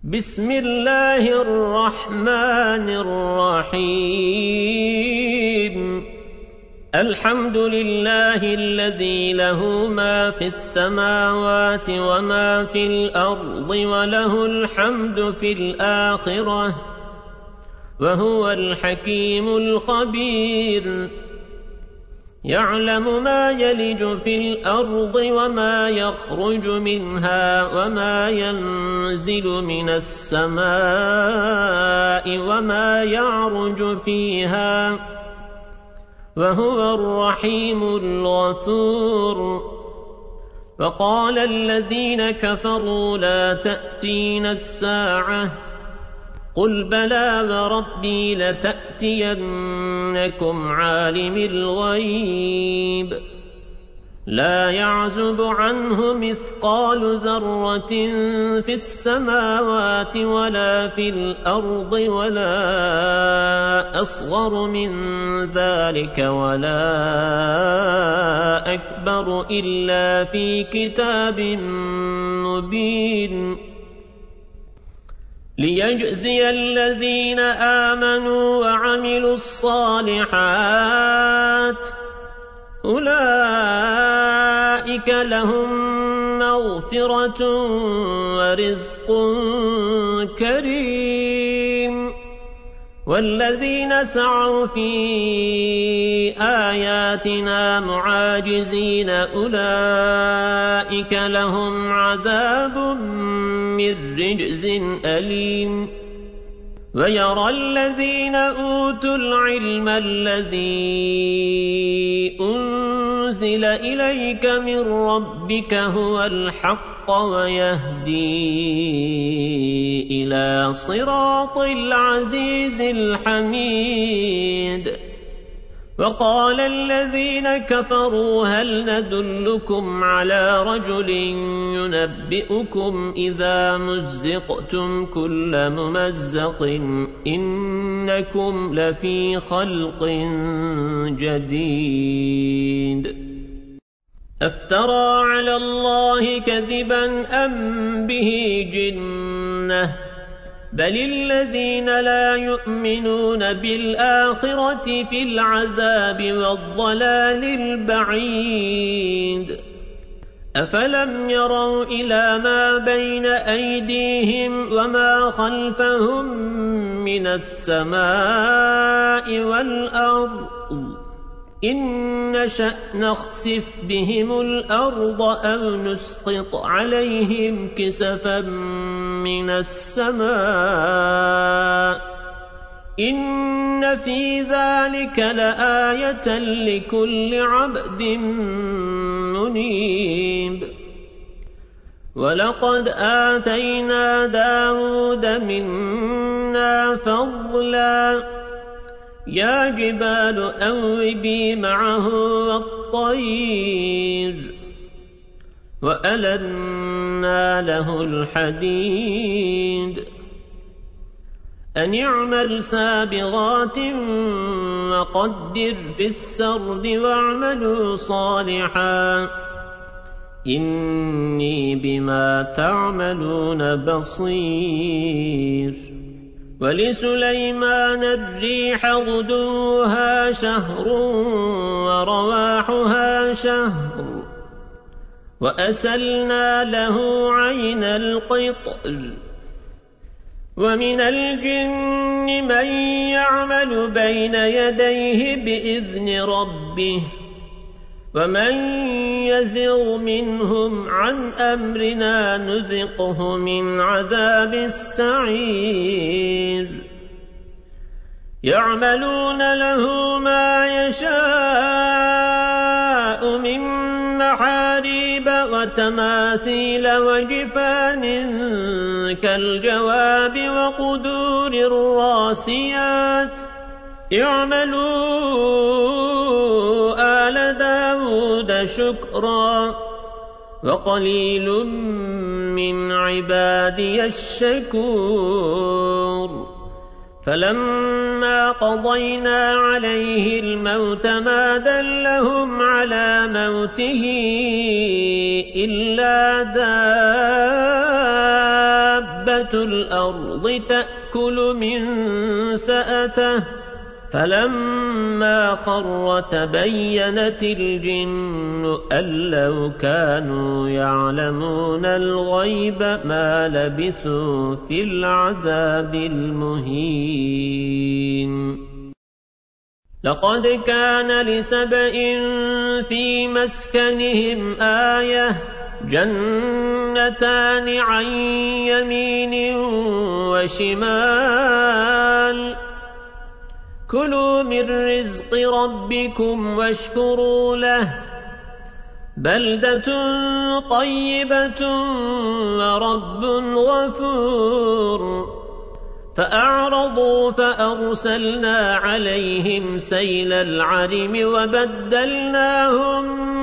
بسم الله الرحمن الرحيم الحمد لله الذي له ما في السماوات وما في الأرض وله الحمد في الآخرة وهو الحكيم الخبير يعلم ما يلج في الأرض وما يخرج منها وما ينزل من السماء وما يعرج فيها وهو الرحيم الغفور وقال الذين كفروا لا تأتينا الساعة قل بلى وربي لتأتينكم عالم الغيب لا يعزب عنه مثقال ذرة في السماوات ولا في الأرض ولا أصغر من ذلك ولا أكبر إلا في كتاب مبين ليجزي الذين آمنوا وعملوا الصالحات أولئك لهم مغفرة ورزق كريم والذين سعوا في آياتنا معاجزين أولئك لهم عذاب من رجز أليم ويرى الذين أوتوا العلم الذي أنزل إليك من ربك هو الحق ويهدي إلى صراط العزيز الحميد وقال الذين كفروا هل ندلكم على رجل ينبئكم إذا مزقتم كل ممزق إنكم لفي خلق جديد أفترى على الله كذبا أم به جنة بل الذين لا يؤمنون بالآخرة في العذاب والضلال البعيد أفلم يروا إلى ما بين أيديهم وما خلفهم من السماء والأرض إن نشأ نخسف بهم الأرض أو نسقط عليهم كسفا من السماء إن في ذلك لآية لكل عبد منيب ولقد آتينا داود منا فضلا يا جبال أوبي معه والطير وألنا له الحديد أن اعمل سابغات وقدر في السرد واعملوا صالحا إني بما تعملون بصير ولسليمان الريح غدوها شهر ورواحها شهر وأسلنا له عين القطر ومن الجن من يعمل بين يديه بإذن ربه ومن يزغ منهم عن أمرنا نذقه من عذاب السعير يعملون له ما يشاء من محاريب وتماثيل وجفان كالجواب وقدور الراسيات اعملوا آل داود شكرا وقليل من عبادي الشكور فلما قضينا عليه الموت ما دلهم على موته إلا دابة الأرض تأكل من سأته فلما خر تبينت الجن أن لو كانوا يعلمون الغيب ما لبثوا في العذاب المهين. لقد كان لسبإ في مسكنهم آية جنتان عن يمين وشمال كلوا من رزق ربكم واشكروا له بلدة طيبة ورب غفور. فأعرضوا فأرسلنا عليهم سيل العرم وبدلناهم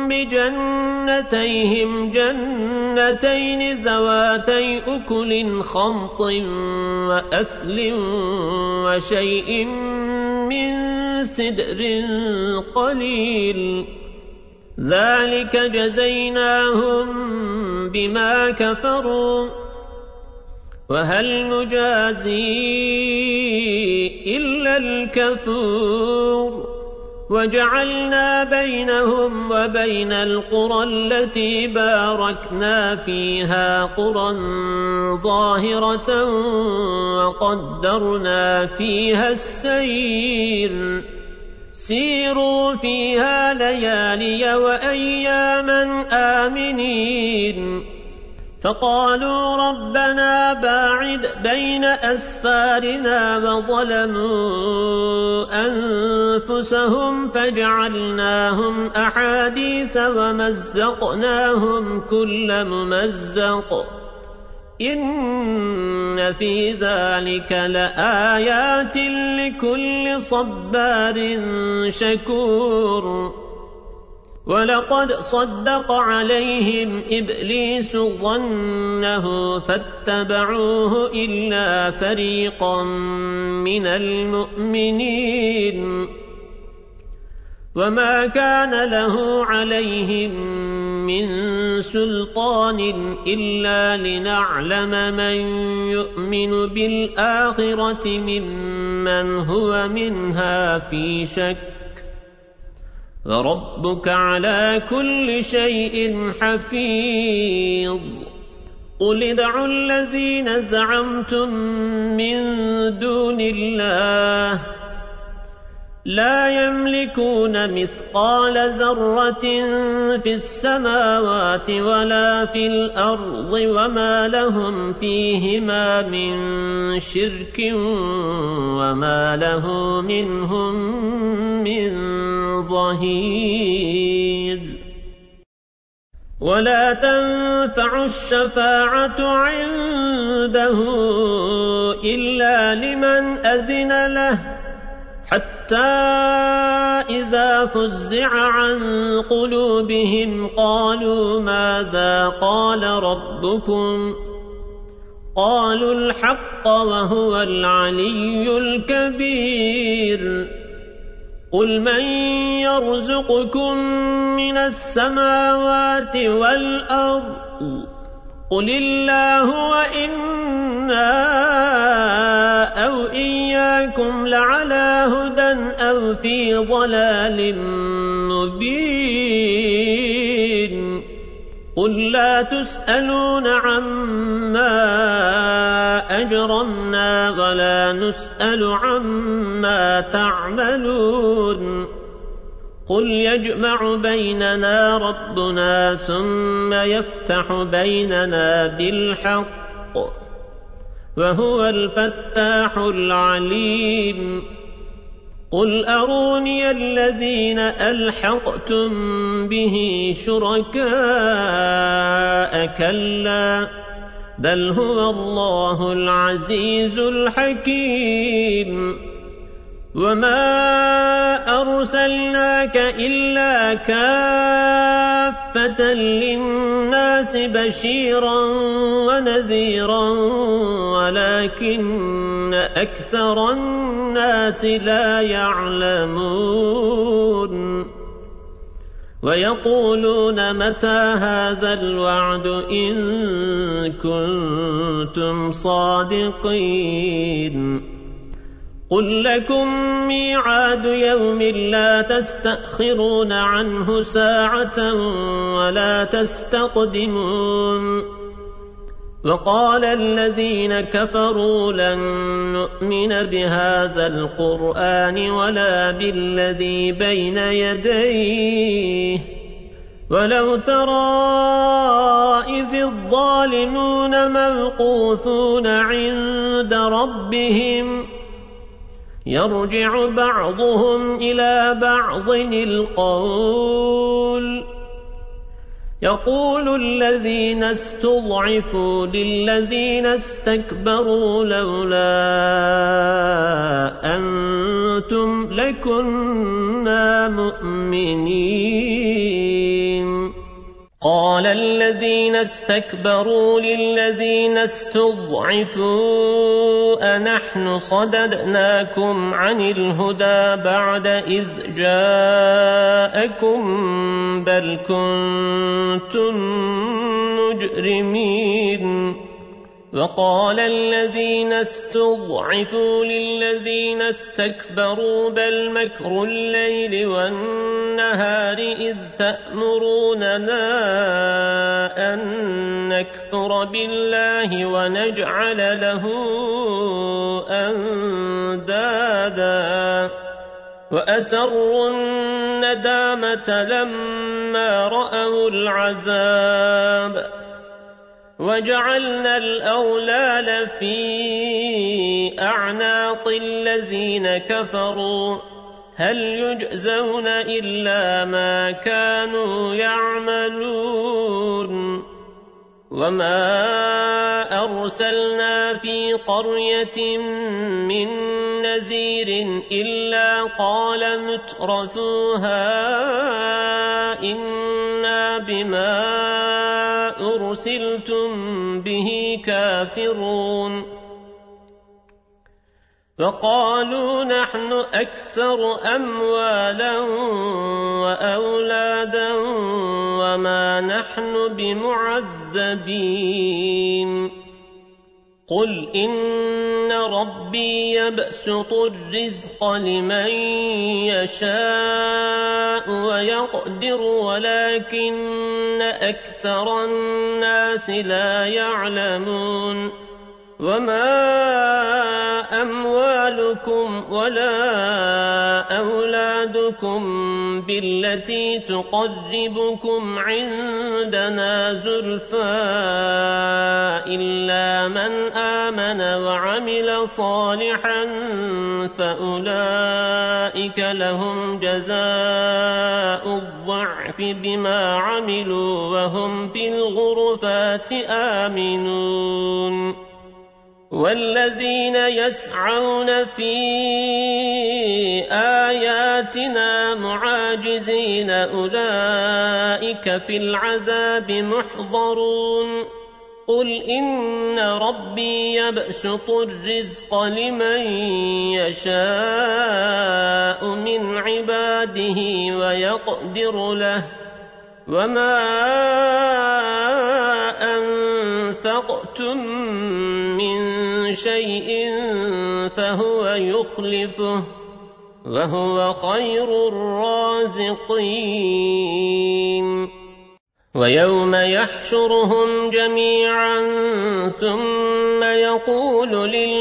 بجنتيهم جنتين ذواتي أكل خمط وأثل وشيء من سدر قليل ذلك جزيناهم بما كفروا وهل نجازي إلا الكفور. وجعلنا بينهم وبين القرى التي باركنا فيها قرى ظاهرة وقدرنا فيها السير سيروا فيها ليالي وأياما آمنين. فقالوا ربنا باعد بين أسفارنا وظلموا أنفسهم فجعلناهم أحاديث ومزقناهم كل ممزق إن في ذلك لآيات لكل صبار شكور. ولقد صدق عليهم إبليس ظنه فاتبعوه إلا فريقا من المؤمنين وما كان له عليهم من سلطان إلا لنعلم من يؤمن بالآخرة ممن هو منها في شك وربك على كل شيء حفيظ. قل ادعوا الذين زعمتم من دون الله لا يملكون مثقال ذرة في السماوات ولا في الأرض وما لهم فيهما من شرك وما له منهم من ظهير. ولا تنفع الشفاعة عنده إلا لمن أذن له حتى إذا فزع عن قلوبهم قالوا ماذا قال ربكم قالوا الحق وهو العلي الكبير. قل من يرزقكم من السماوات والأرض قل الله وإنا أو إياكم لعلى هدى أو في ضلال مبين. قل لا تسألون عما أجرمنا ولا نسأل عما تعملون. قل يجمع بيننا ربنا ثم يفتح بيننا بالحق وهو الفتاح العليم. قل أروني الذين ألحقتم به شركاء كلا بل هو الله العزيز الحكيم. وما أرسلناك إلا كافة للناس بشيرا ونذيرا ولكن أكثر الناس لا يعلمون. ويقولون متى هذا الوعد إن كنتم صادقين قل لكم ميعاد يوم لا تستأخرون عنه ساعة ولا تستقدمون وقال الذين كفروا لن نؤمن بهذا القرآن ولا بالذي بين يديه ولو ترى إذ الظالمون موقوفون عند ربهم يرجع بعضهم إلى بعض القول يقول الذين استضعفوا للذين استكبروا لولا أنتم لكنا مؤمنين قال الذين استكبروا للذين استضعفوا أنحن صددناكم عن الهدى بعد إذ جاءكم بل كنتم مجرمين وقال الذين استضعفوا للذين استكبروا بل مكر الليل والنهار إذ تأمروننا أن نكفر بالله ونجعل له أندادا وأسروا الندامة لما رأوا العذاب وجعلنا الأغلال في أعناق الذين كفروا هل يجزون إلا ما كانوا يعملون وما أرسلنا في قرية من نذير إلا قال مترفوها إنا بما أرسلتم به كافرون وقالوا نحن أكثر أموالا وأولادا وما نحن بمعذبين قل إن ربي يبسط الرزق لمن يشاء ويقدر ولكن أكثر الناس لا يعلمون وما أموالكم ولا أولادكم بالتي تقربكم عندنا زلفى إلا من آمن وعمل صالحا فأولئك لهم جزاء الضعف بما عملوا وهم في الغرفات آمنون والذين يسعون في آياتنا معاجزين أولئك في العذاب محضرون قل إن ربي يبسط الرزق لمن يشاء من عباده ويقدر له وما أنفقتم من شيء فهو يخلفه وهو خير الرازقين ويوم يحشرهم جميعا ثم يقول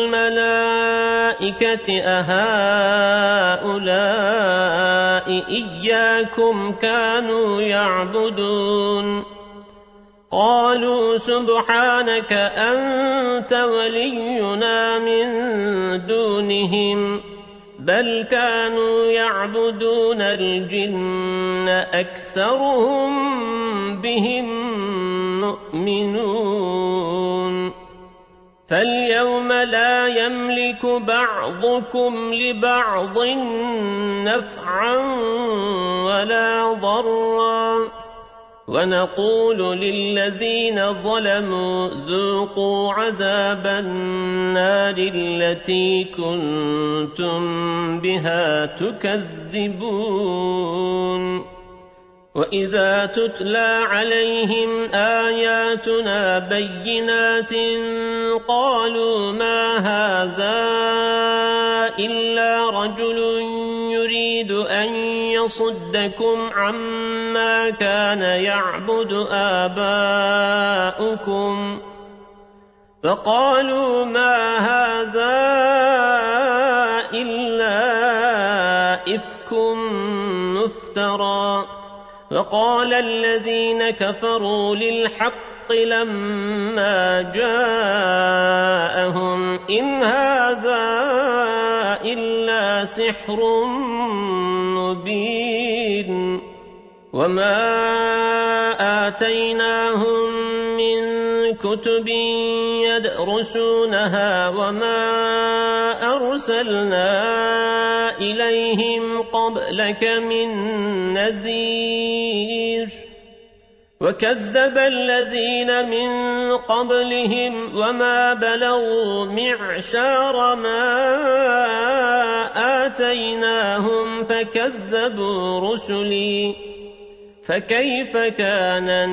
للملائكة أهؤلاء إياكم كانوا يعبدون قالوا سبحانك أنت ولينا من دونهم بل كانوا يعبدون الجن أكثرهم بهم مؤمنون فاليوم لا يملك بعضكم لبعض نفعا ولا ضرا ونقول للذين ظلموا ذوقوا عذاب النار التي كنتم بها تكذبون وَإِذَا تُتْلَى عَلَيْهِمْ آيَاتُنَا بَيِّنَاتٍ قَالُوا مَا هَذَا إِلَّا رَجُلٌ يُرِيدُ أَن يَصُدَّكُمْ عَمَّا كَانَ يَعْبُدُ آبَاؤُكُمْ فَقَالُوا مَا هَذَا إِلَّا إِفْكٌ مُفْتَرًى وقال الذين كفروا للحق لما جاءهم إن هذا إلا سحر مبين وما آتيناهم من كتب يدرسونها وما أرسلنا إليهم قبلك من نذير وكذب الذين من قبلهم وما بلغوا معشار ما آتيناهم فكذبوا رسلي فكيف كان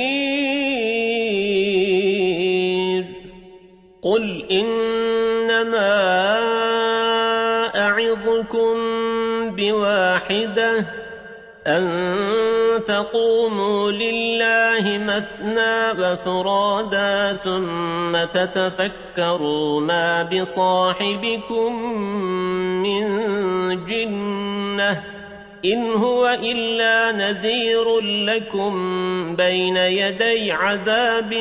نكير قل إنما أعظكم بواحدة أن تقوموا لله مثنى وفرادا ثم تتفكروا ما بصاحبكم من جنة إن هو إلا نذير لكم بين يدي عذاب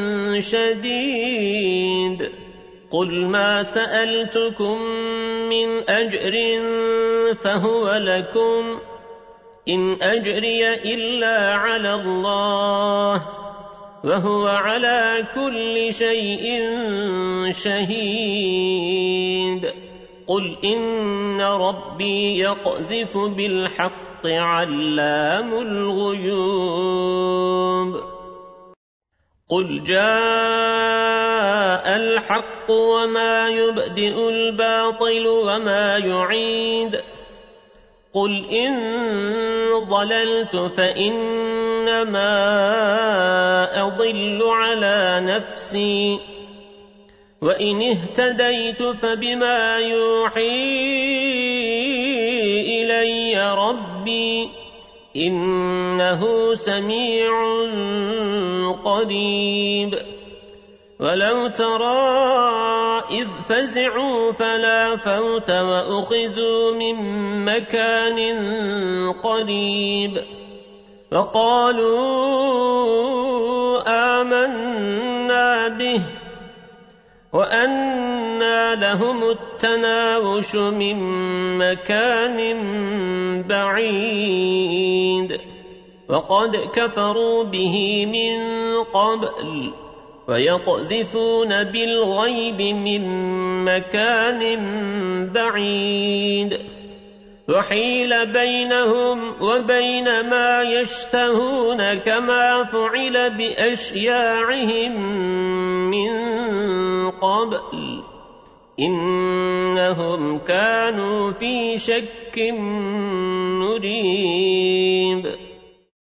شديد قل ما سألتكم من أجر فهو لكم إن أجري إلا على الله وهو على كل شيء شهيد قل إن ربي يقذف بالحق علام الغيوب قل جاء الحق وما يبدئ الباطل وما يعيد قل إن ضللت فإنما أضل على نفسي وإن اهتديت فبما يوحي إلي ربي إنه سميع قريب ولو ترى إذ فزعوا فلا فوت وأخذوا من مكان قريب وقالوا آمنا به وأنى لهم التناوش من مكان بعيد وقد كفروا به من قبل ويقذفون بالغيب من مكان بعيد وحيل بينهم وبين ما يشتهون كما فعل بأشياعهم من قبل إنهم كانوا في شك مريب